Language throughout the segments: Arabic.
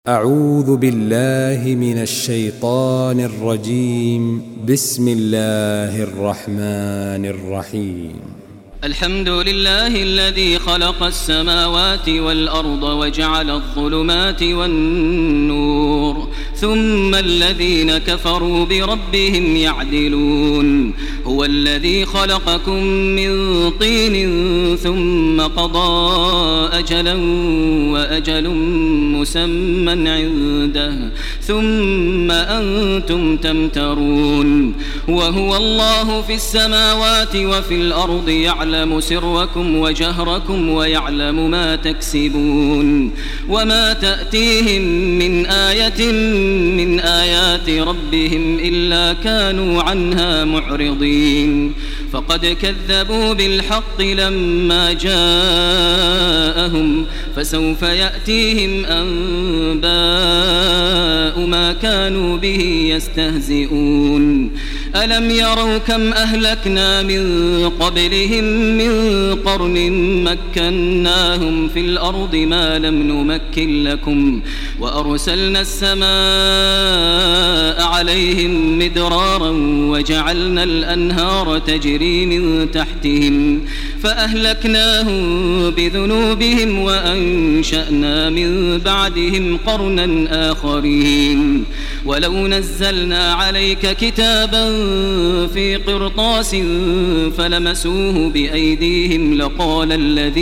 أعوذ بالله من الشيطان الرجيم. بسم الله الرحمن الرحيم. الحمد لله الذي خلق السماوات والأرض وجعل الظلمات والنور ثم الذين كفروا بربهم يعدلون. هو الذي خلقكم من طين ثم قضى أجلا وأجل مسمى عنده ثم أنتم تمترون. وهو الله في السماوات وفي الأرض يعلم سركم وجهركم ويعلم ما تكسبون. وما تأتيهم من آية من آيات ربهم إلا كانوا عنها معرضين. فقد كذبوا بالحق لما جاءهم فسوف يأتيهم أنباء ما كانوا به يستهزئون. ألم يروا كم أهلكنا من قبلهم من قرن مكناهم في الأرض ما لم نمكن لكم وأرسلنا السماء عليهم مدرارا وجعلنا الأنهار تجري من تحتهم فأهلكناهم بذنوبهم وأنشأنا من بعدهم قرنا آخرين. ولو نزلنا عليك كتابا في قرطاس فلمسوه بأيديهم لقال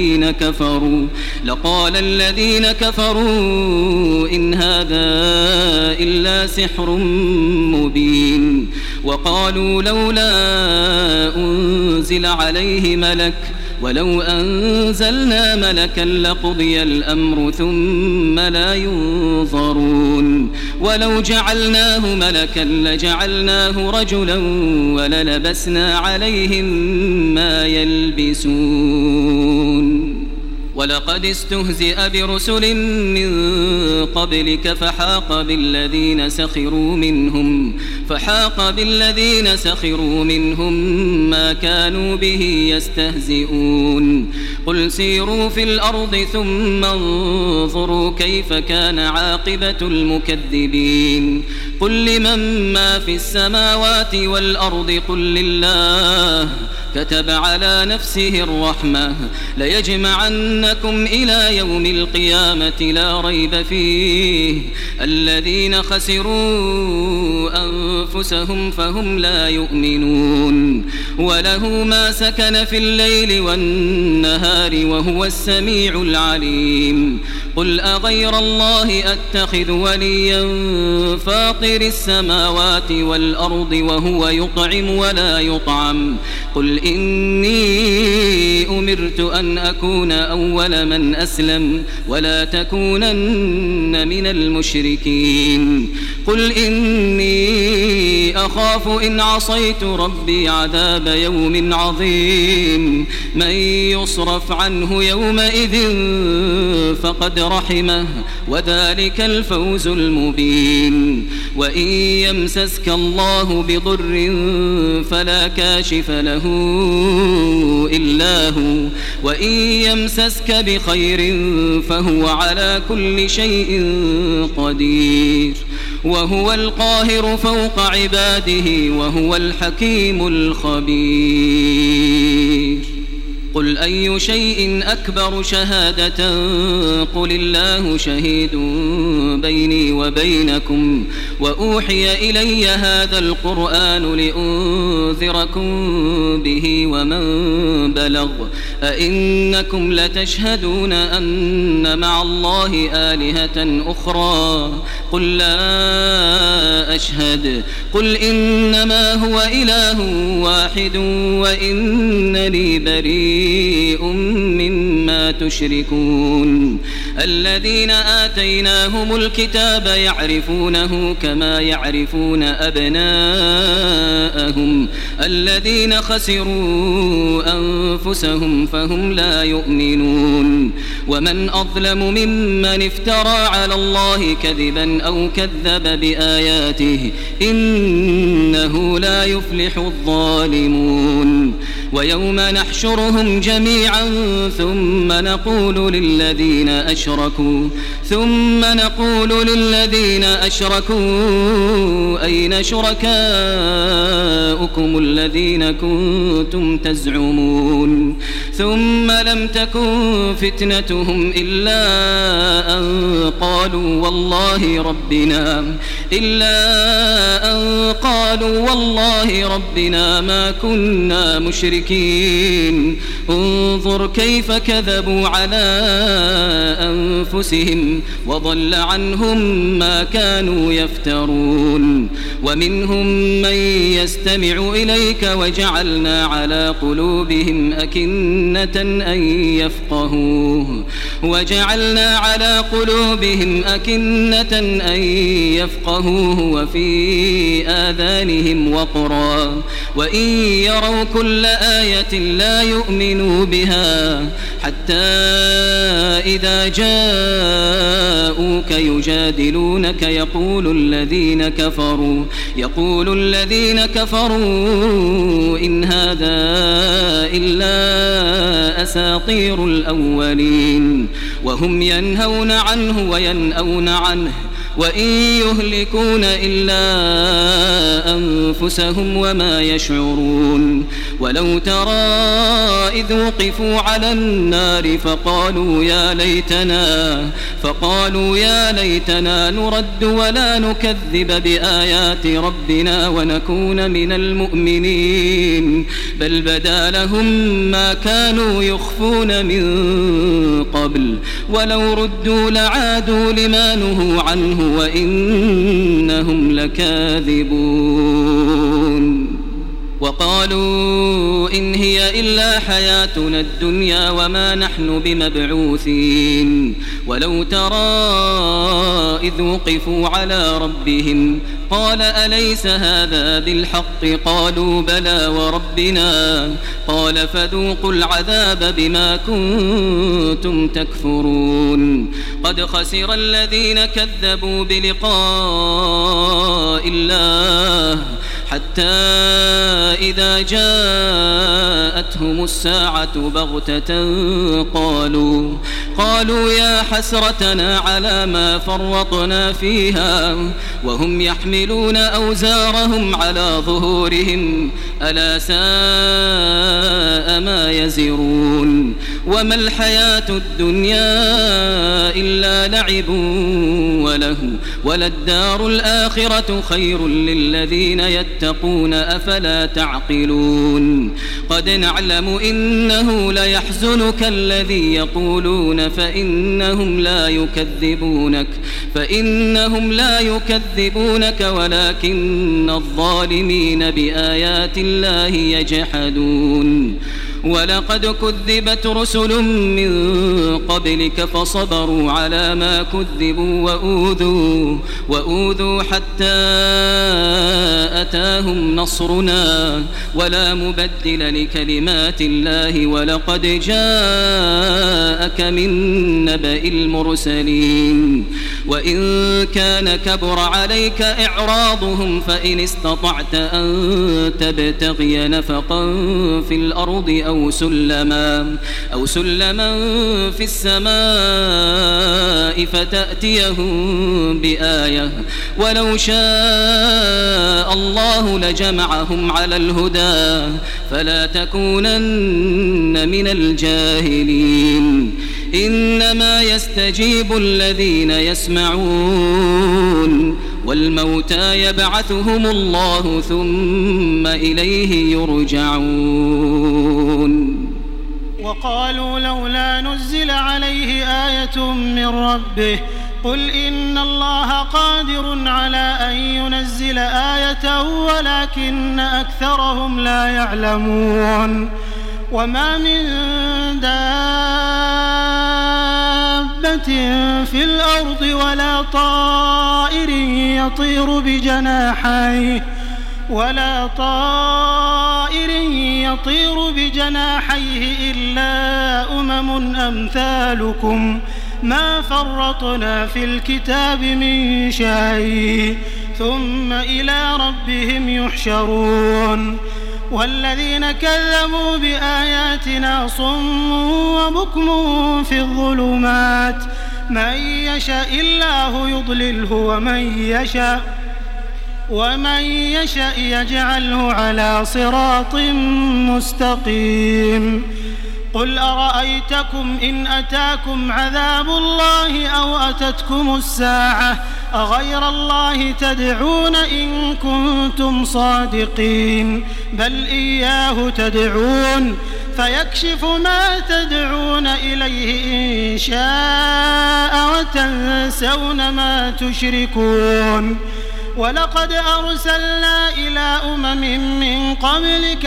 الذين كفروا إن هذا إلا سحر مبين. وقالوا لولا أنزل عليه ملك ولو أنزلنا ملكا لقضي الأمر ثم لا ينظرون. ولو جعلناه ملكا لجعلناه رجلا وللبسنا عليهم ما يلبسون. ولقد استهزئ برسل من قبلك فحاق بالذين سخروا منهم ما كانوا به يستهزئون. قل سيروا في الأرض ثم انظروا كيف كان عاقبة المكذبين. قل لمن ما في السماوات والأرض قل لله كتب على نفسه الرحمة ليجمعنكم إلى يوم القيامة لا ريب فيه. الذين خسروا أنفسهم فهم لا يؤمنون. وله ما سكن في الليل والنهار وهو السميع العليم. قل أغير الله أتخذ وليا فاطر السماوات والأرض وهو يطعم ولا يطعم. قل إني أمرت أن أكون أول من أسلم ولا تكونن من المشركين. قل إني أخاف إن عصيت ربي عذاب يوم عظيم. من يصرف عنه يومئذ فقد رحمه وذلك الفوز المبين. وإن يمسسك الله بضر فلا كاشف له إلا هو وإن يمسسك بخير فهو على كل شيء قدير. وهو القاهر فوق عباده وهو الحكيم الخبير. قل أي شيء أكبر شهادة قل الله شهيد بيني وبينكم وأوحي إلي هذا القرآن لأنذركم به ومن بلغ. أئنكم لتشهدون أن مع الله آلهة أخرى قل لا أشهد. قل إنما هو إله واحد وإنني بريء مما تشركون. الذين آتيناهم الكتاب يعرفونه كما يعرفون أبناءهم. الذين خسروا أنفسهم فهم لا يؤمنون. ومن أظلم ممن افترى على الله كذبا أو كذب بآياته إنه لا يفلح الظالمون. ويوم نحشرهم جميعا ثم نقول للذين أشركوا أين شركاؤكم الذين كنتم تزعمون ثم لم تكن فتنتهم إلا أن قالوا والله ربنا ما كنا مشركين انظر كيف كذبوا على أنفسهم وضل عنهم ما كانوا يفترون ومنهم من يستمع إليك وجعلنا على قلوبهم أكنة أن يفقهوه وفي آذانهم وقرا وإن يروا كل آية لا يؤمنوا بها حتى إذا جاءوك يجادلونك يقول الذين كفروا إن هذا إلا أساطير الأولين وهم ينهون عنه وينأون عنه وإن يهلكون إلا أنفسهم وما يشعرون ولو ترى إذ وقفوا على النار فقالوا يا ليتنا نرد ولا نكذب بآيات ربنا ونكون من المؤمنين بل بدا لهم ما كانوا يخفون من قبل ولو ردوا لعادوا لما نهوا عنه وإنهم لكاذبون وقالوا إن هي إلا حياتنا الدنيا وما نحن بمبعوثين ولو ترى إذ وقفوا على ربهم قال أليس هذا بالحق قالوا بلى وربنا قال فذوقوا العذاب بما كنتم تكفرون قد خسر الذين كذبوا بلقاء الله حتى إذا جاءتهم الساعة بغتة قالوا يا حسرتنا على ما فرطنا فيها وهم يحملون أوزارهم على ظهورهم ألا ساء ما يزرون وما الحياة الدنيا إلا لعب وله وللدار الآخرة خير للذين يتقون أفلا تعقلون قد نعلم إنه ليحزنك الذي يقولون فإنهم لا يكذبونك ولكن الظالمين بآيات الله يجحدون ولقد كذبت رسل من قبلك فصبروا على ما كذبوا وأوذوا حتى أتاهم نصرنا ولا مبدل لكلمات الله ولقد جاءك من نبأ المرسلين وإن كان كبر عليك إعراضهم فإن استطعت أن تبتغي نفقا في الأرض أو سلما في السماء فتأتيهم بآية ولو شاء الله لجمعهم على الهدى فلا تكونن من الجاهلين إنما يستجيب الذين يسمعون والموتى يبعثهم الله ثم إليه يرجعون وقالوا لولا نزل عليه آية من ربه قل إن الله قادر على أن ينزل آية ولكن أكثرهم لا يعلمون وما من دابة في الأرض ولا طائر يطير بجناحيه إلا أمم أمثالكم ما فرطنا في الكتاب من شيء ثم إلى ربهم يحشرون والذين كذبوا بآياتنا صم وبكم في الظلمات من يشاء الله يضلله ومن يشاء يجعله على صراط مستقيم. قل أرأيتكم إن أتاكم عذاب الله أو أتتكم الساعة أغير الله تدعون إن كنتم صادقين بل إياه تدعون فيكشف ما تدعون إليه إن شاء وتنسون ما تشركون. ولقد أرسلنا إلى من قبلك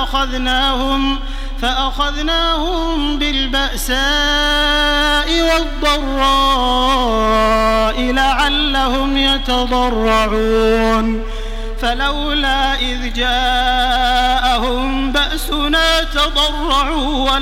فأخذناهم بالبأساء والضراء لعلهم يتضرعون فلولا إذ جاءهم بأسنا تضرعوا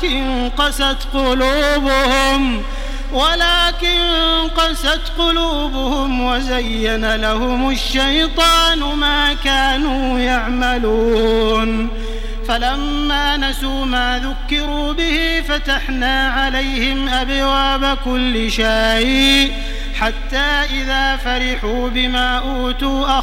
ولكن قست قلوبهم وزين لهم الشيطان ما كانوا يعملون. فلما نسوا ما ذكروا به فتحنا عليهم أبواب كل شيء حتى إذا فرحوا بما أوتوا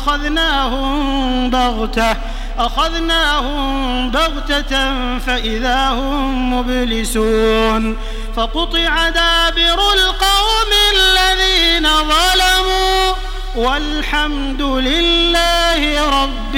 أخذناهم بغتة فإذا هم مبلسون. فقطع دابر القوم الذين ظلموا والحمد لله رب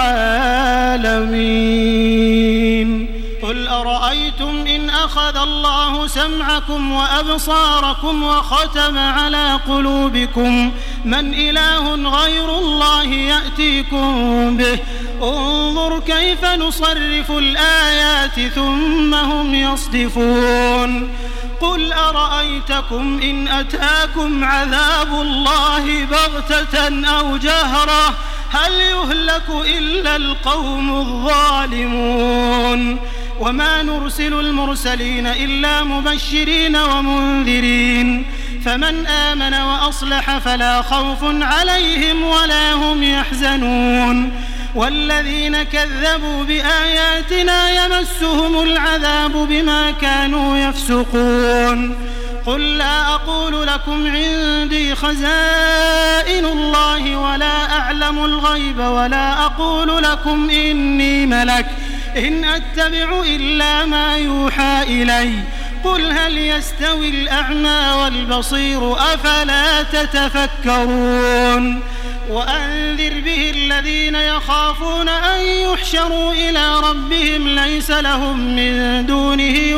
العالمين. قل أرأيتم إن أخذ الله سمعكم وأبصاركم وختم على قلوبكم من إله غير الله يأتيكم به انظر كيف نصرف الآيات ثم هم يصدفون. قل أرأيتكم إن أتاكم عذاب الله بغتة أو جهرة هل يهلك إلا القوم الظالمون. وما نرسل المرسلين إلا مبشرين ومنذرين فمن آمن وأصلح فلا خوف عليهم ولا هم يحزنون. والذين كذبوا بآياتنا يمسهم العذاب بما كانوا يفسقون. قل لا أقول لكم عندي خزائن الله ولا أعلم الغيب ولا أقول لكم إني ملك إن أتبع إلا ما يوحى إلي قل هل يستوي الأعمى والبصير أفلا تتفكرون. وأنذر به الذين يخافون أن يحشروا إلى ربهم ليس لهم من دونه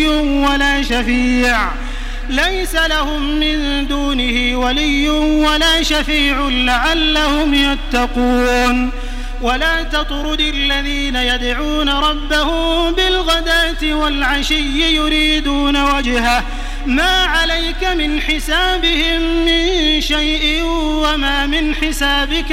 ولي ولا شفيع لعلهم يتقون. ولا تطرد الذين يدعون ربهم بالغداة والعشي يريدون وجهه ما عليك من حسابهم من شيء وما من حسابك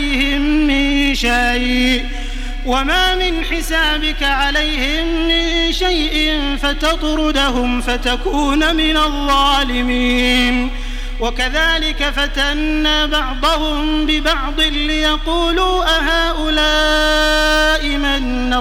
عليهم من شيء فتطردهم فتكون من الظالمين. وكذلك فتنا بعضهم ببعض ليقولوا أهؤلاء من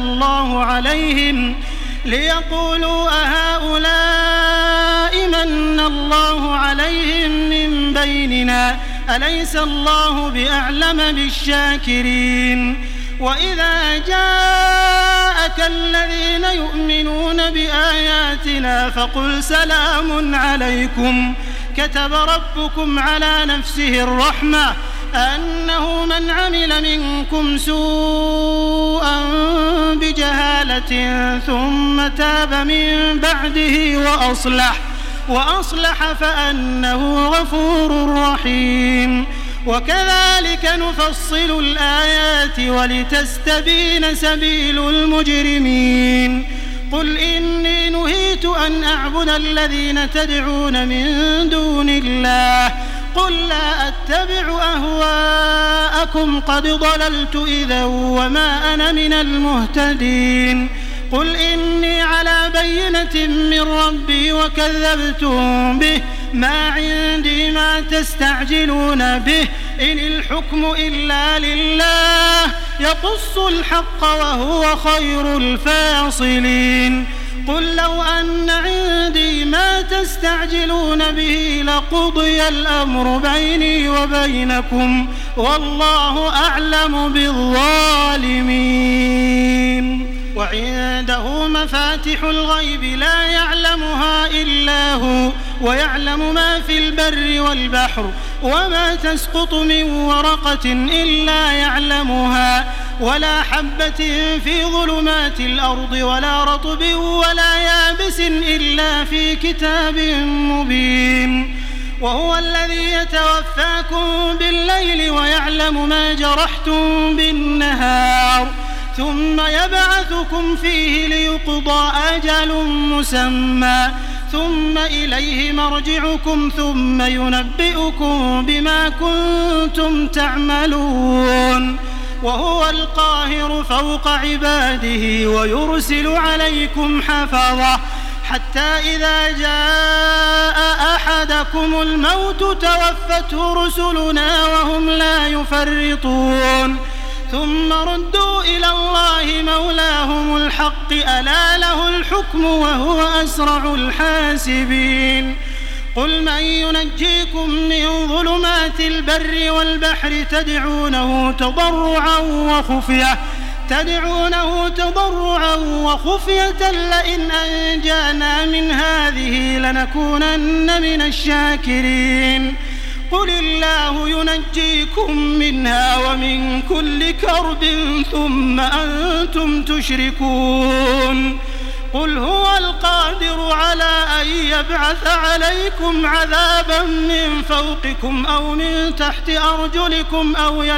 الله عليهم من بيننا أليس الله بأعلم بالشاكرين. وإذا جاءك الذين يؤمنون بآياتنا فقل سلام عليكم كتب ربكم على نفسه الرحمة أنه من عمل منكم سوءا بجهالة ثم تاب من بعده وأصلح فأنه غفور رحيم. وكذلك نفصل الآيات ولتستبين سبيل المجرمين. قل إني نهيت أن أعبد الذين تدعون من دون الله قل لا أتبع أهواءكم قد ضللت إذا وما أنا من المهتدين. قل إني على بينة من ربي وكذبتم به ما عندي ما تستعجلون به إن الحكم إلا لله يقص الحق وهو خير الفاصلين قل لو أن عندي ما تستعجلون به لقضي الأمر بيني وبينكم والله أعلم بالظالمين وعنده مفاتح الغيب لا يعلمها إلا هو ويعلم ما في البر والبحر وما تسقط من ورقة إلا يعلمها ولا حبة في ظلمات الأرض ولا رطب ولا يابس إلا في كتاب مبين وهو الذي يتوفاكم بالليل ويعلم ما جرحتم بالنهار ثم يبعثكم فيه ليقضى أجل مسمى ثم إليه مرجعكم ثم ينبئكم بما كنتم تعملون وهو القاهر فوق عباده ويرسل عليكم حفظة حتى إذا جاء أحدكم الموت توفته رسلنا وهم لا يفرطون ثم ردوا إلى الله مولاهم الحق ألا له الحكم وهو أسرع الحاسبين قل من ينجيكم من ظلمات البر والبحر تدعونه تضرعا وخفية لئن أنجانا من هذه لنكونن من الشاكرين قل الله ينجيكم منها ومن كل كرب ثم أنتم تشركون قل هو القادر على أن يبعث عليكم عذابا من فوقكم أو من تحت أرجلكم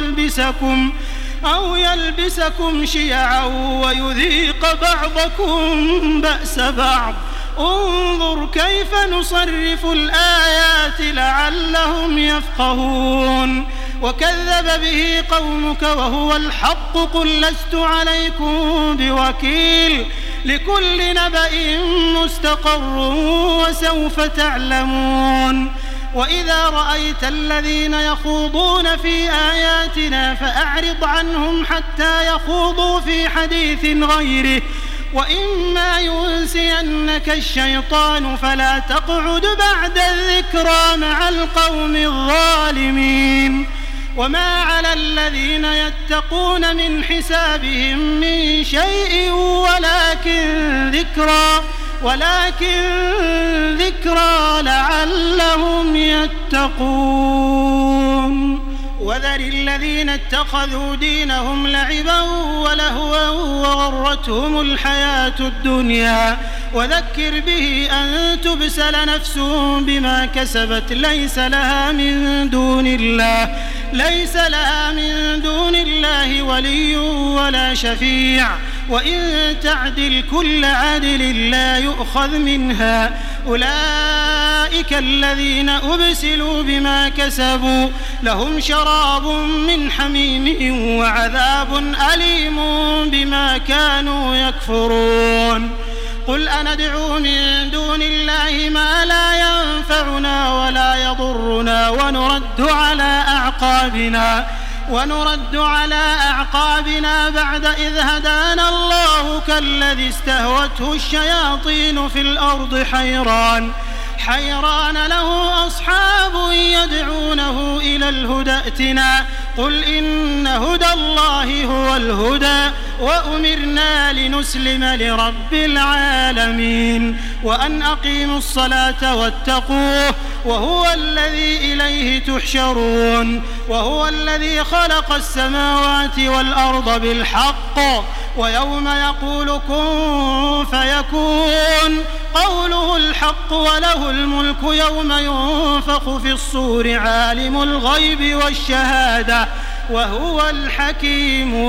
أو يلبسكم شيعا ويذيق بعضكم بأس بعض انظر كيف نصرف الآيات لعلهم يفقهون وكذب به قومك وهو الحق قل لست عليكم بوكيل لكل نبأ مستقر وسوف تعلمون وإذا رأيت الذين يخوضون في آياتنا فأعرض عنهم حتى يخوضوا في حديث غيره وإما ينسينك الشيطان فلا تقعد بعد الذكرى مع القوم الظالمين وما على الذين يتقون من حسابهم من شيء ولكن ذكرى لعلهم يتقون وذر الذين اتخذوا دينهم لعبا ولهوا وغرتهم الحياة الدنيا وذكر به أن تبسل نفس بما كسبت ليس لها من دون الله ولي ولا شفيع وإن تعدل كل عدل لا يؤخذ منها أولئك الذين أبسلوا بما كسبوا لهم شراب من حميم وعذاب أليم بما كانوا يكفرون قل أندعو من دون الله ما لا ينفعنا ولا يضرنا ونرد على أعقابنا بعد إذ هدانا الله كالذي استهوته الشياطين في الأرض حيران له أصحاب يدعونه إلى الهدى ائتنا قل إن هدى الله هو الهدى وأمرنا لنسلم لرب العالمين وأن أقيموا الصلاة واتقوه وهو الذي إليه تحشرون وهو الذي خلق السماوات والأرض بالحق ويوم يقول كن فيكون قوله الحق وله الملك يوم ينفخ في الصور عالم الغيب والشهادة وهو الحكيم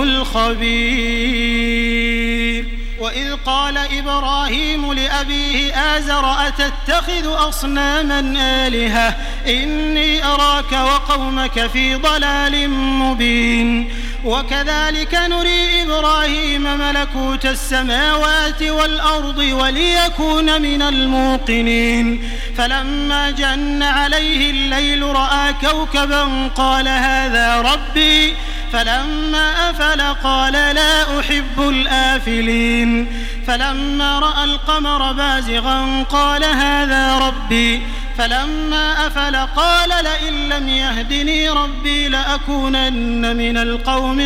الخبير وإذ قال إبراهيم لأبيه آزر أتتخذ أصناما آلهة إني أراك وقومك في ضلال مبين وكذلك نري إبراهيم ملكوت السماوات والأرض وليكون من الموقنين فلما جن عليه الليل رأى كوكبا قال هذا ربي فلما أفل قال لا أحب الآفلين فلما رأى القمر بازغا قال هذا ربي فلما أفل قال لئن لم يهدني ربي لأكونن من القوم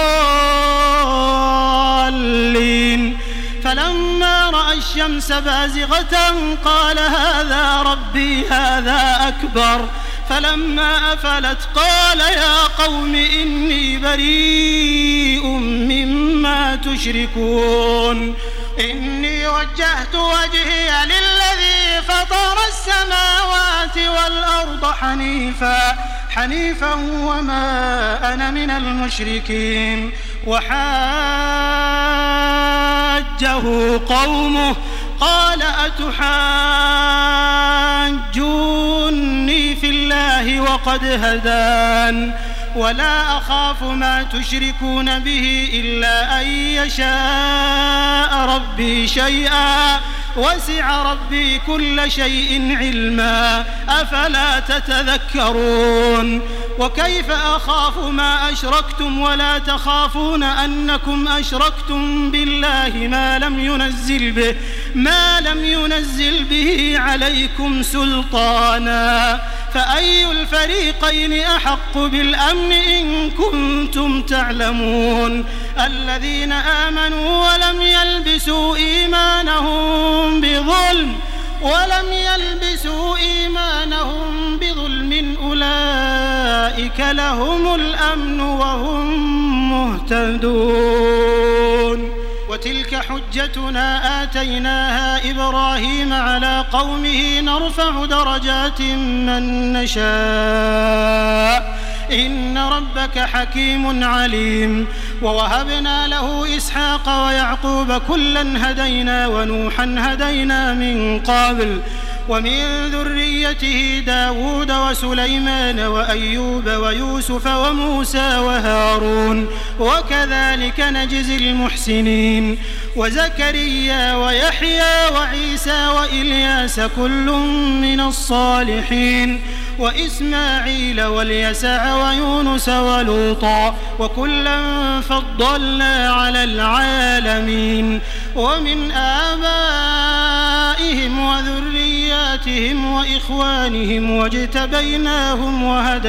الضالين فلما رأى الشمس بازغة قال هذا ربي هذا أكبر فلما أفلت قال يا قوم إني بريء مما تشركون إني وجهت وجهي للذي فطر السماوات والأرض حنيفا وما أنا من المشركين وحاجه قومه قال أتحاجوني في الله وقد هدان ولا أخاف ما تشركون به إلا أن يشاء ربي شيئا وسع ربي كل شيء علما أفلا تتذكرون وكيف أخاف ما أشركتم ولا تخافون أنكم أشركتم بالله ما لم ينزل به عليكم سلطانا فأي الفريقين أحق بالأمن إن كنتم تعلمون الذين آمنوا ولم يلبسوا إيمانهم بظلم أولئك لهم الأمن وهم مهتدون وتلك حجتنا آتيناها إبراهيم على قومه نرفع درجات من نشاء إن ربك حكيم عليم ووهبنا له إسحاق ويعقوب كلا هدينا ونوحا هدينا من قبل ومن ذريته داود وسليمان وأيوب ويوسف وموسى وهارون وكذلك نجزي المحسنين وزكريا ويحيى وعيسى وإلياس كل من الصالحين وإسماعيل واليسع ويونس ولوطا وكلا فضلنا على العالمين ومن آبائهم وذرياتهم وإخوانهم واجتبيناهم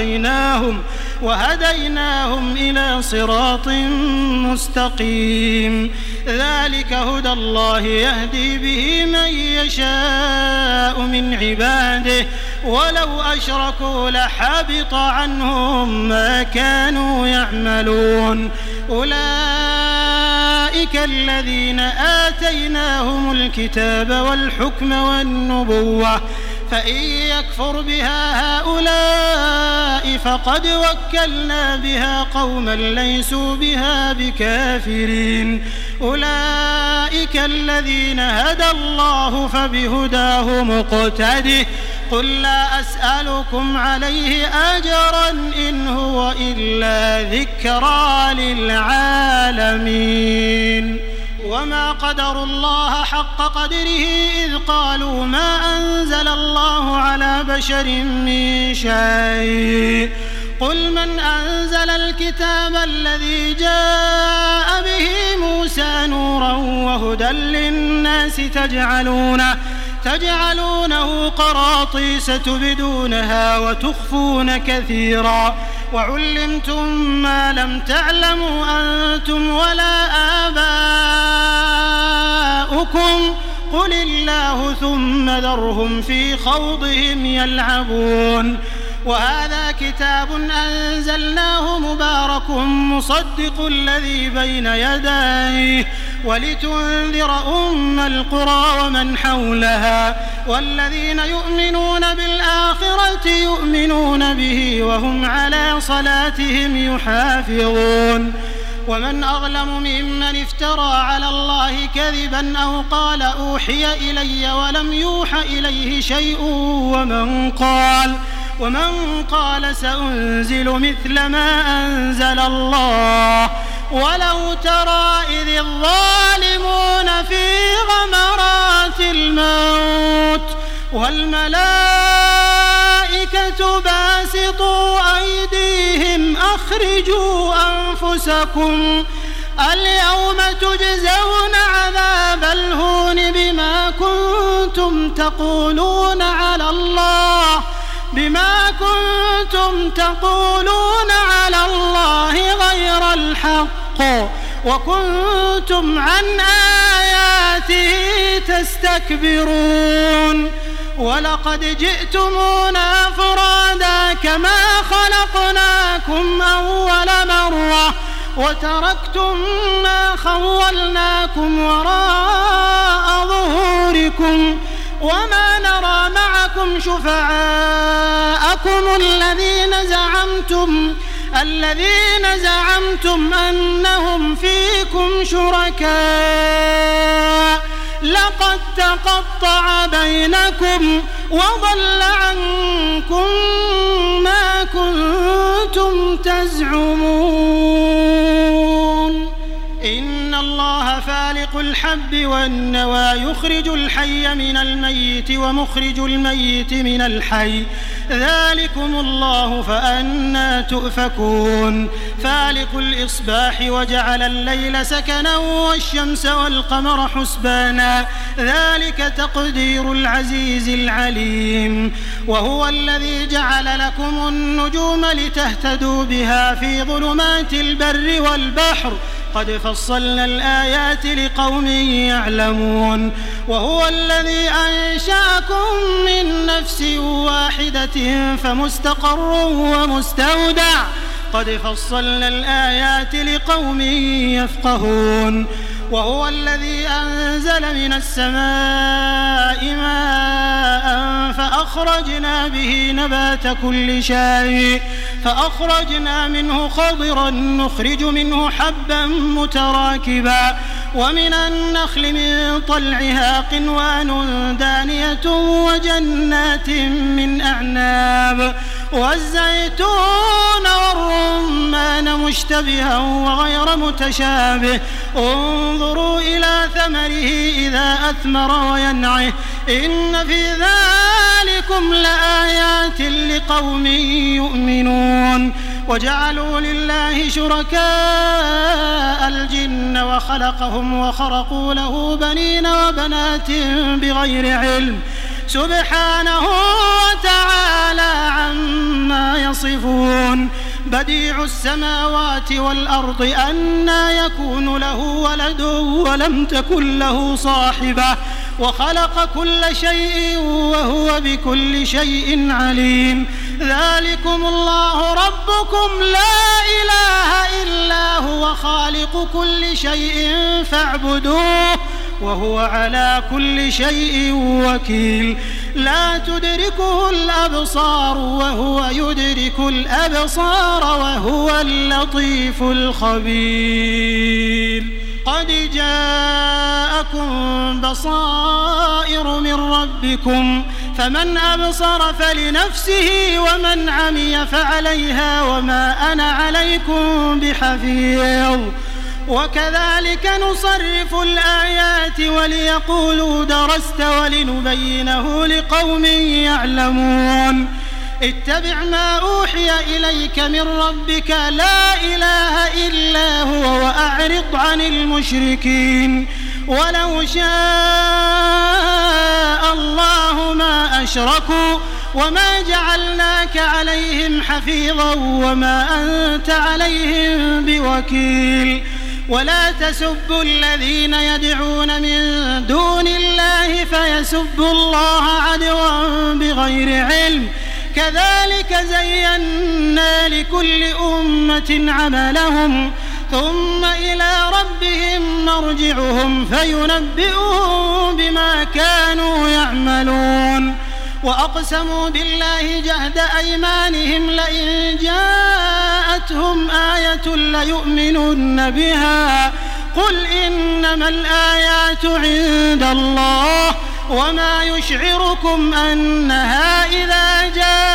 وهديناهم إلى صراط مستقيم ذلك هدى الله يهدي به من يشاء من عباده ولو أشركوا لحبط عنهم ما كانوا يعملون أولئك الذين آتيناهم الكتاب والحكم والنبوة فإن يكفر بها هؤلاء فقد وكلنا بها قوما ليسوا بها بكافرين أولئك الذين هدى الله فبهداه مقتده قل لا أسألكم عليه أجرا إن هو إلا ذكرى للعالمين وما قدروا الله حق قدره إذ قالوا ما أنزل الله على بشر من شيء قل من أنزل الكتاب الذي جاء به موسى نورا وهدى للناس تجعلونه قراطيس تبدونها وتخفون كثيرا وعلمتم ما لم تعلموا أنتم ولا آباؤكم قل الله ثم ذرهم في خوضهم يلعبون وهذا كتاب أنزلناه مبارك مصدق الذي بين يديه ولتنذر أم القرى ومن حولها والذين يؤمنون بالآخرة يؤمنون به وهم على صلاتهم يحافظون ومن أظلم ممن افترى على الله كذبا أو قال أوحي إلي ولم يوح إليه شيء ومن قال سأنزل مثل ما أنزل الله ولو ترى إذ الظالمون في غمرات الموت والملائكة باسطوا أيديهم أخرجوا أنفسكم اليوم تجزون عذاب الهون بما كنتم تقولون على الله غير الحق وكنتم عن آياته تستكبرون ولقد جئتمونا فرادا كما خلقناكم أول مرة وتركتم ما خولناكم وراء ظهوركم وما نرى معكم شفعاءكم الذين زعمتم أنهم فيكم شركاء لقد تقطع بينكم وضل عنكم ما كنتم تزعمون إن الله فالق الحب والنوى يخرج الحي من الميت ومخرج الميت من الحي ذلكم الله فأنى تؤفكون فالق الإصباح وجعل الليل سكنا والشمس والقمر حسبانا ذلك تقدير العزيز العليم وهو الذي جعل لكم النجوم لتهتدوا بها في ظلمات البر والبحر قد فصلنا الآيات لقوم يعلمون وهو الذي أنشأكم من نفس واحدة فمستقر ومستودع قد فصلنا الآيات لقوم يفقهون وهو الذي أنزل من السماء ماء فأخرجنا به نبات كل شيء فأخرجنا منه خضرا نخرج منه حبا متراكبا ومن النخل من طلعها قنوان دانية وجنات من أعناب والزيتون والرمان مشتبها وغير متشابه انظروا إلى ثمره إذا أثمر وينعه إن في ذلكم لآيات لقوم يؤمنون وجعلوا لله شركاء الجن وخلقهم وخرقوا له بنين وبنات بغير علم سبحانه وتعالى عما يصفون بديع السماوات والأرض أنى يكون له ولد ولم تكن له صاحبة وخلق كل شيء وهو بكل شيء عليم ذلكم الله ربكم لا إله إلا هو خالق كل شيء فاعبدوه وهو على كل شيء وكيل لا تدركه الأبصار وهو يدرك الأبصار وهو اللطيف الخبير قد جاءكم بصائر من ربكم فمن أبصر فلنفسه ومن عمي فعليها وما أنا عليكم بحفيظ وكذلك نصرف الآيات وليقولوا درست ولنبينه لقوم يعلمون اتبع ما أوحي إليك من ربك لا إله إلا هو وأعرض عن المشركين ولو شاء الله ما أشركوا وما جعلناك عليهم حفيظا وما أنت عليهم بوكيل ولا تسبوا الذين يدعون من دون الله فيسبوا الله عدوا بغير علم كذلك زينا لكل أمة عملهم ثم إلى ربهم مرجعهم فينبئهم بما كانوا يعملون وأقسموا بالله جهد أيمانهم لئن جاءتهم آية ليؤمنن بها قل إنما الآيات عند الله وما يشعركم أنها إذا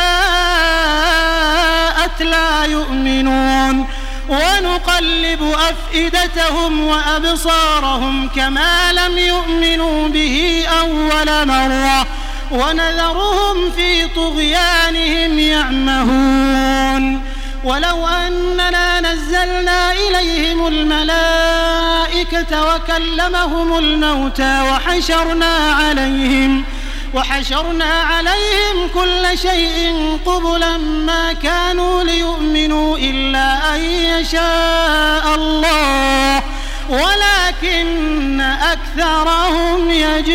جاءت لا يؤمنون ونقلب أفئدتهم وأبصارهم كما لم يؤمنوا به أول مرة ونذرهم في طغيانهم يعمهون ولو أننا نزلنا إليهم الملائكة وكلمهم الموتى وحشرنا عليهم كل شيء قبلا ما كانوا ليؤمنوا إلا أن يشاء الله ولكن أكثرهم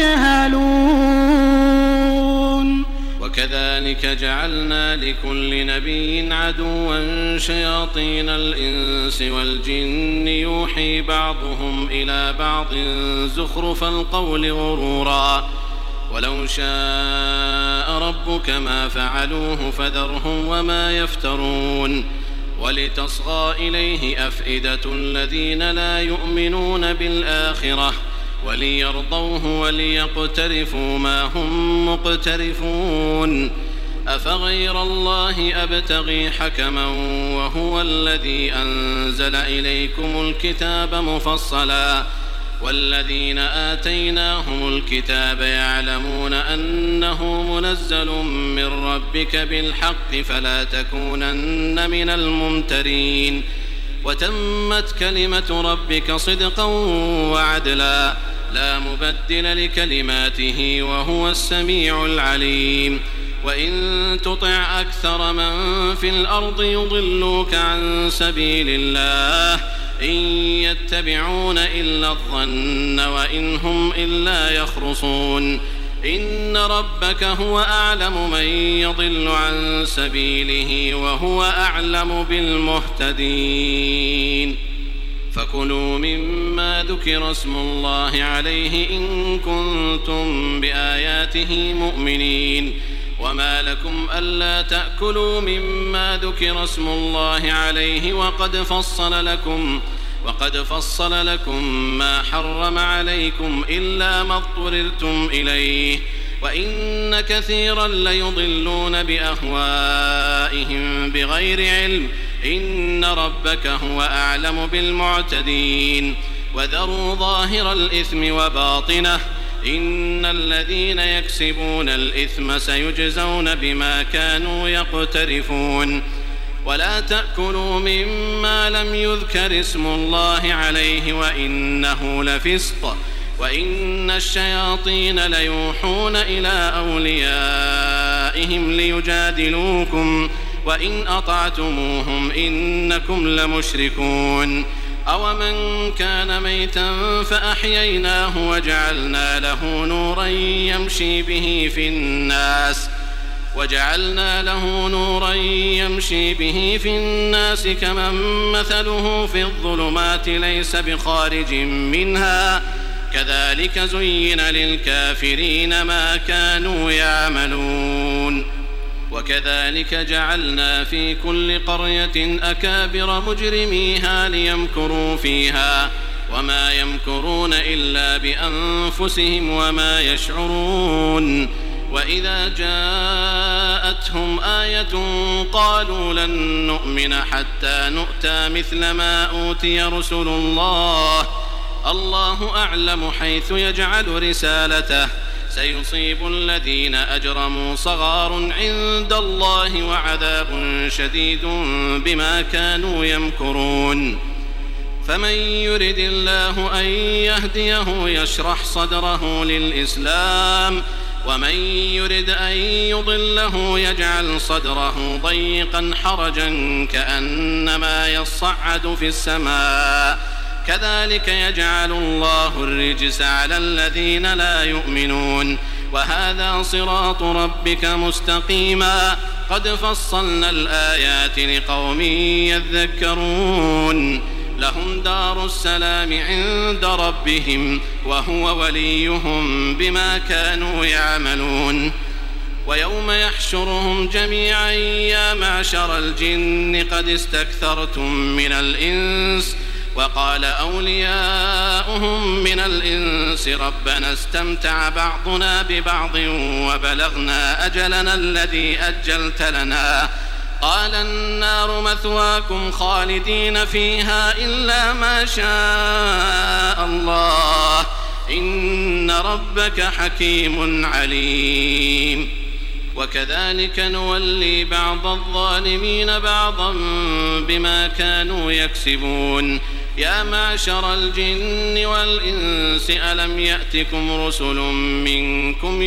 يجهلون. وكذلك جعلنا لكل نبي عدوا شياطين الإنس والجن يوحي بعضهم إلى بعض زخرف القول غرورا ولو شاء ربك ما فعلوه فذرهم وما يفترون ولتصغى إليه أفئدة الذين لا يؤمنون بالآخرة وليرضوه وليقترفوا ما هم مقترفون أفغير الله أبتغي حكما وهو الذي أنزل إليكم الكتاب مفصلا والذين آتيناهم الكتاب يعلمون أنه منزل من ربك بالحق فلا تكونن من الممترين وتمت كلمة ربك صدقا وعدلا لا مبدل لكلماته وهو السميع العليم وإن تطع أكثر من في الأرض يضلوك عن سبيل الله إن يتبعون إلا الظن وإن هم إلا يخرصون إن ربك هو أعلم من يضل عن سبيله وهو أعلم بالمهتدين فكلوا مما ذكر اسم الله عليه إن كنتم بآياته مؤمنين وما لكم ألا تأكلوا مما ذكر اسم الله عليه وقد فصل لكم ما حرم عليكم إلا ما اضطررتم إليه وإن كثيرا ليضلون بأهوائهم بغير علم إن ربك هو أعلم بالمعتدين وذروا ظاهر الإثم وباطنه إن الذين يكسبون الإثم سيجزون بما كانوا يقترفون ولا تأكلوا مما لم يذكر اسم الله عليه وإنه لفسق وإن الشياطين ليوحون إلى أوليائهم ليجادلوكم وإن أطعتموهم إنكم لمشركون أومن كان ميتا فأحييناه وجعلنا له نورا يمشي به في الناس كمن مثله في الظلمات ليس بخارج منها كذلك زين للكافرين ما كانوا يعملون وكذلك جعلنا في كل قرية أكابر مجرميها ليمكروا فيها وما يمكرون إلا بأنفسهم وما يشعرون وإذا جاءتهم آية قالوا لن نؤمن حتى نؤتى مثل ما أوتي رسل الله أعلم حيث يجعل رسالته سيصيب الذين أجرموا صغار عند الله وعذاب شديد بما كانوا يمكرون فمن يرد الله أن يهديه يشرح صدره للإسلام ومن يرد أن يضله يجعل صدره ضيقا حرجا كأنما يصعد في السماء كذلك يجعل الله الرجس على الذين لا يؤمنون وهذا صراط ربك مستقيما قد فصلنا الآيات لقوم يذكرون لهم دار السلام عند ربهم وهو وليهم بما كانوا يعملون ويوم يحشرهم جميعا يا معشر الجن قد استكثرتم من الإنس وقال أولياؤهم من الإنس ربنا استمتع بعضنا ببعض وبلغنا أجلنا الذي أجلت لنا قال النار مثواكم خالدين فيها إلا ما شاء الله إن ربك حكيم عليم. وكذلك نولي بعض الظالمين بعضا بما كانوا يكسبون. يا معشر الجن والإنس ألم يأتكم رسل منكم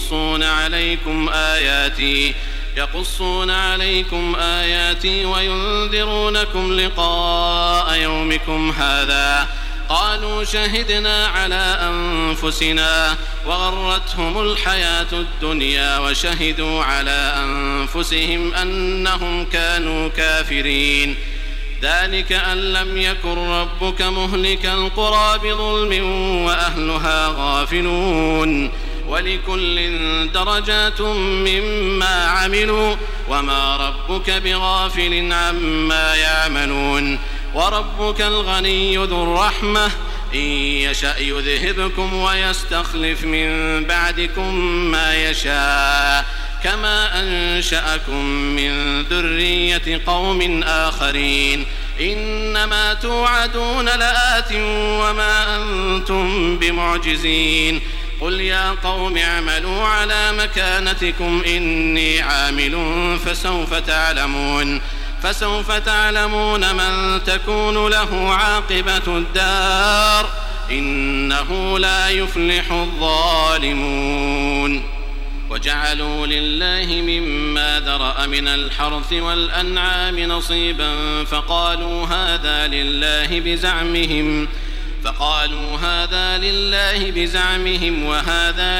يقصون عليكم آياتي وينذرونكم لقاء يومكم هذا قالوا شهدنا على أنفسنا وغرتهم الحياة الدنيا وشهدوا على أنفسهم أنهم كانوا كافرين. ذلك أن لم يكن ربك مهلك القرى بظلم وأهلها غافلون. ولكل درجات مما عملوا وما ربك بغافل عما يعملون. وربك الغني ذو الرحمة إن يشأ يذهبكم ويستخلف من بعدكم ما يشاء كما أنشأكم من ذرية قوم آخرين. إنما توعدون لآت وما أنتم بمعجزين. قل يا قوم اعملوا على مكانتكم إني عامل فسوف تعلمون من تكون له عاقبة الدار إنه لا يفلح الظالمون. وجعلوا لله مما ذرأ من الحرث والأنعام نصيبا فقالوا هذا لله بزعمهم وهذا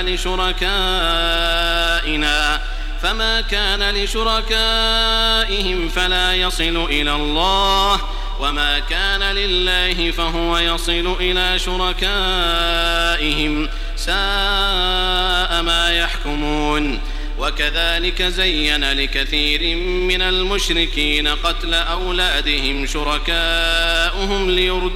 لشركائنا فما كان لشركائهم فلا يصل إلى الله وما كان لله فهو يصل إلى شركائهم ساء ما يحكمون. وكذلك زين لكثير من المشركين قتل أولادهم شركاؤهم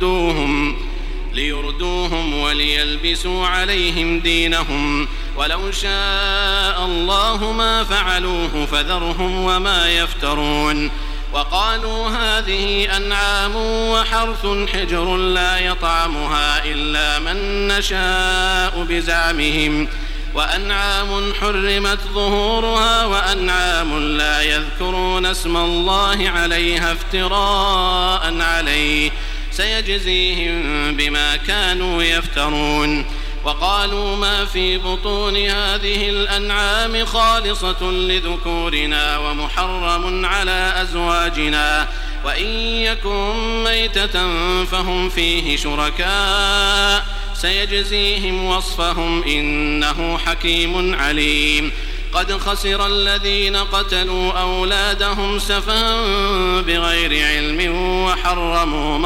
ليردوهم وليلبسوا عليهم دينهم ولو شاء الله ما فعلوه فذرهم وما يفترون. وقالوا هذه أنعام وحرث حجر لا يطعمها إلا من نشاء بزعمهم وأنعام حرمت ظهورها وأنعام لا يذكرون اسم الله عليها افتراء عليه سيجزيهم بما كانوا يفترون. وقالوا ما في بطون هذه الأنعام خالصة لذكورنا ومحرم على أزواجنا وإن يكن ميتة فهم فيه شركاء سيجزيهم وصفهم إنه حكيم عليم. قد خسر الذين قتلوا أولادهم سفها بغير علم وحرموا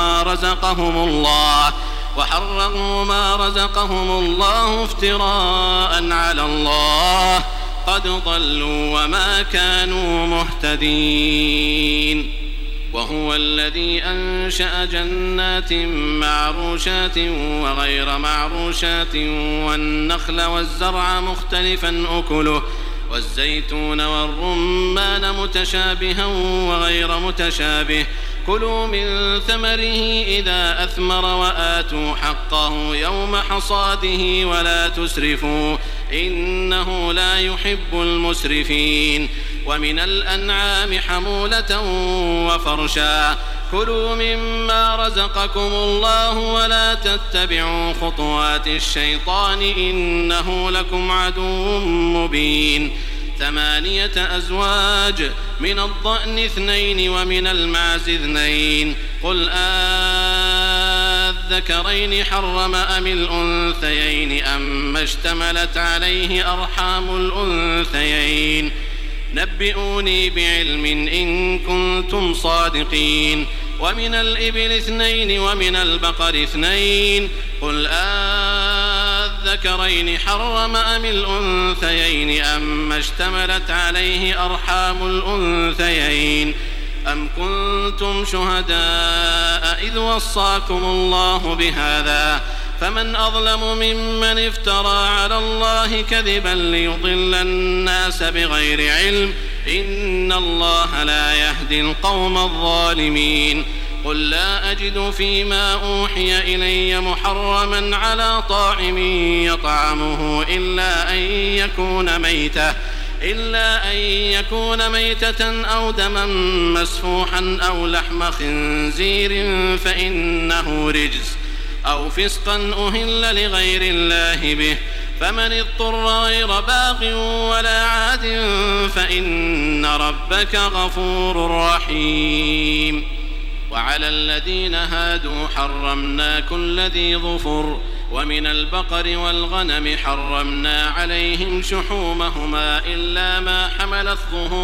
ما رزقهم الله افتراء على الله قد ضلوا وما كانوا مهتدين. وهو الذي أنشأ جنات معروشات وغير معروشات والنخل والزرع مختلفا أكله والزيتون والرمان متشابها وغير متشابه كلوا من ثمره إذا أثمر وآتوا حقه يوم حصاده ولا تسرفوا إنه لا يحب المسرفين. ومن الأنعام حمولة وفرشا كلوا مما رزقكم الله ولا تتبعوا خطوات الشيطان إنه لكم عدو مبين. 8 أزواج من الضأن 2 ومن المعز 2 قل أذكرين حرم أم الأنثيين أما اشتملت عليه أرحام الأنثيين نبئوني بعلم إن كنتم صادقين. ومن الإبل 2 ومن البقر 2 قل أذكرين حرم أم الأنثيين أما اشتملت عليه أرحام الأنثيين أم كنتم شهداء إذ وصاكم الله بهذا فمن أظلم ممن افترى على الله كذبا ليضل الناس بغير علم إن الله لا يهدي القوم الظالمين قل لا أجد فيما أوحي إلي محرما على طاعم يطعمه إلا أن يكون ميتة أو دما مسفوحا أو لحم خنزير فإنه رجس أو فسقا أهل لغير الله به فمن اضطر غير باغ ولا عاد فإن ربك غفور رحيم وعلى الذين هادوا حرمنا كل ذي ظفر ومن البقر والغنم حرمنا عليهم شحومهما إلا ما حملت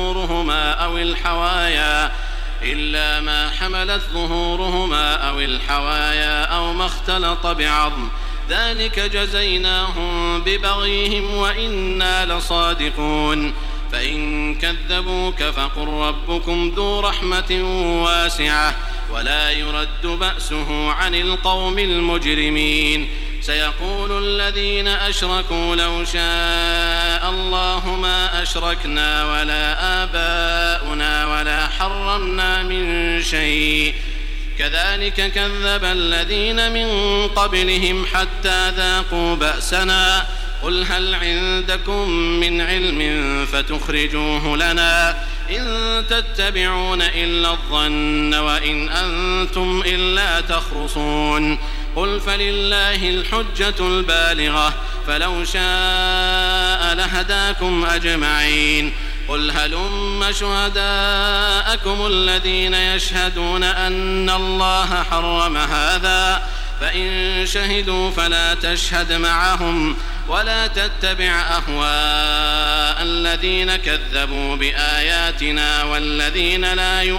ظهورهما أو الحوايا أو ما اختلط بعظم ذلك جزيناهم ببغيهم وإنا لصادقون فإن كذبوك فقل ربكم ذو رحمة واسعة ولا يرد بأسه عن القوم المجرمين سيقول الذين أشركوا لو شاء الله ما أشركنا ولا آباؤنا ولا حرمنا من شيء كذلك كذب الذين من قبلهم حتى ذاقوا بأسنا قل هل عندكم من علم فتخرجوه لنا إن تتبعون إلا الظن وإن أنتم إلا تخرصون قل فلله الحجة البالغة فلو شاء لهداكم أجمعين قل هلم شهداءكم الذين يشهدون أن الله حرم هذا فإن شهدوا فلا تشهد معهم ولا تتبع أهواء الذين كذبوا بآياتنا والذين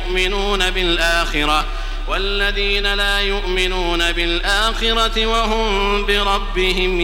لا يؤمنون بالآخرة وهم بربهم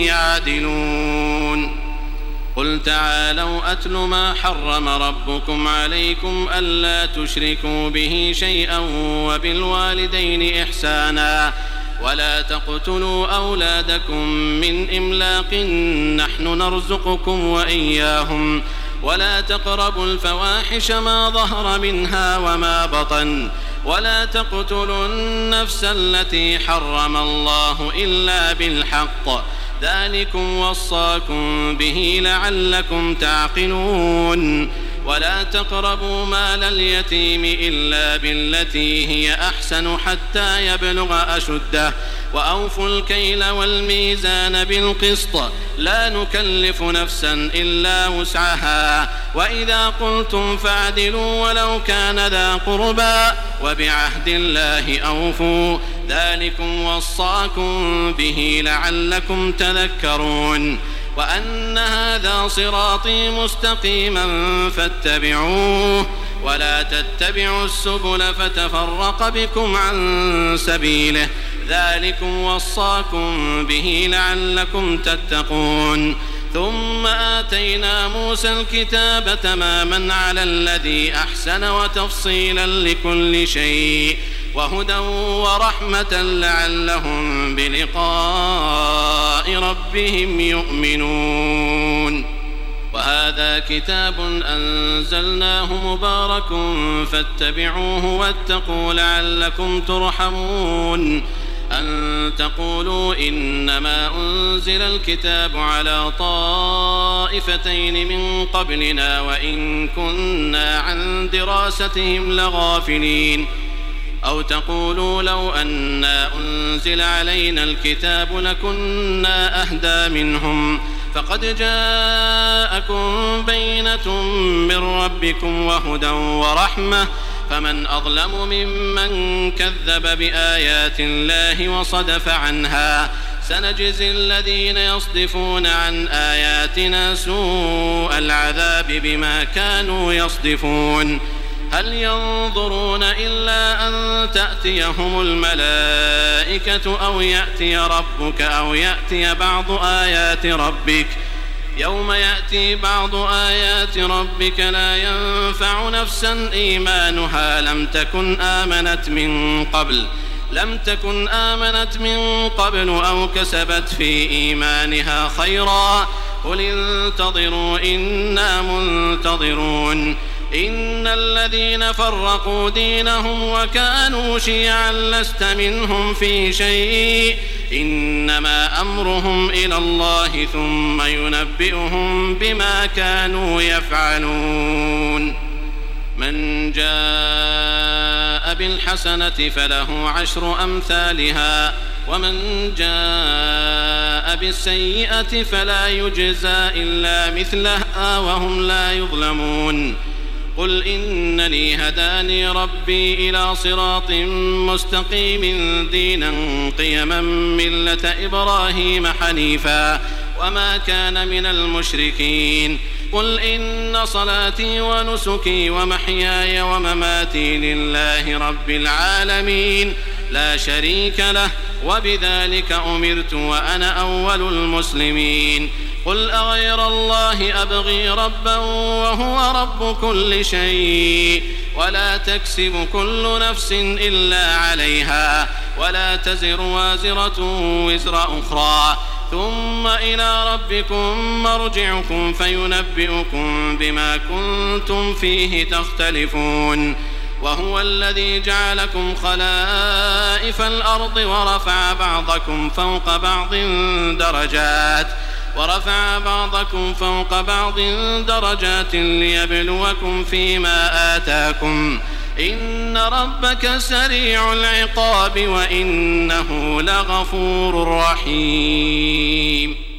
يعدلون قل تعالوا أتل ما حرم ربكم عليكم ألا تشركوا به شيئا وبالوالدين إحسانا ولا تقتلوا أولادكم من إملاق نحن نرزقكم وإياهم ولا تقربوا الفواحش ما ظهر منها وما بطن ولا تقتلوا النفس التي حرم الله إلا بالحق ذلكم وصاكم به لعلكم تعقلون ولا تقربوا مال اليتيم إلا بالتي هي أحسن حتى يبلغ أشده وأوفوا الكيل والميزان بالقسط لا نكلف نفسا إلا وسعها وإذا قلتم فاعدلوا ولو كان ذا قربى وبعهد الله أوفوا ذلكم وصاكم به لعلكم تذكرون وأن هذا صراطي مستقيما فاتبعوه ولا تتبعوا السبل فتفرق بكم عن سبيله ذلكم وصاكم به لعلكم تتقون ثم آتينا موسى الكتاب تماما على الذي أحسن وتفصيلا لكل شيء وهدى ورحمة لعلهم بلقاء ربهم يؤمنون وهذا كتاب أنزلناه مبارك فاتبعوه واتقوا لعلكم ترحمون أن تقولوا إنما أنزل الكتاب على طائفتين من قبلنا وإن كنا عن دراستهم لغافلين أو تقولوا لو أنا أنزل علينا الكتاب لكنا أهدى منهم فقد جاءكم بينة من ربكم وهدى ورحمة فمن أظلم ممن كذب بآيات الله وصدف عنها سنجزي الذين يصدفون عن آياتنا سوء العذاب بما كانوا يصدفون هل ينظرون إلا أن تأتيهم الملائكة أو يأتي ربك أو يأتي بعض آيات ربك يوم يأتي بعض آيات ربك لا ينفع نفسا إيمانها لم تكن آمنت من قبل لم تكن آمنت من قبل أو كسبت في إيمانها خيرا قل انتظروا إنا منتظرون إن الذين فرقوا دينهم وكانوا شيعا لست منهم في شيء إنما أمرهم إلى الله ثم ينبئهم بما كانوا يفعلون من جاء بالحسنة فله 10 أمثالها ومن جاء بالسيئة فلا يجزى إلا مثلها وهم لا يظلمون قل إنني هداني ربي إلى صراط مستقيم دينا قيما ملة إبراهيم حنيفا وما كان من المشركين قل إن صلاتي ونسكي ومحياي ومماتي لله رب العالمين لا شريك له وبذلك أمرت وأنا أول المسلمين قل أغير الله أبغي ربا وهو رب كل شيء ولا تكسب كل نفس إلا عليها ولا تزر وازرة وزر أخرى ثم إلى ربكم مرجعكم فينبئكم بما كنتم فيه تختلفون وهو الذي جعلكم خلائف الأرض ورفع بعضكم فوق بعض درجات ليبلوكم فيما آتاكم إن ربك سريع العقاب وإنه لغفور رحيم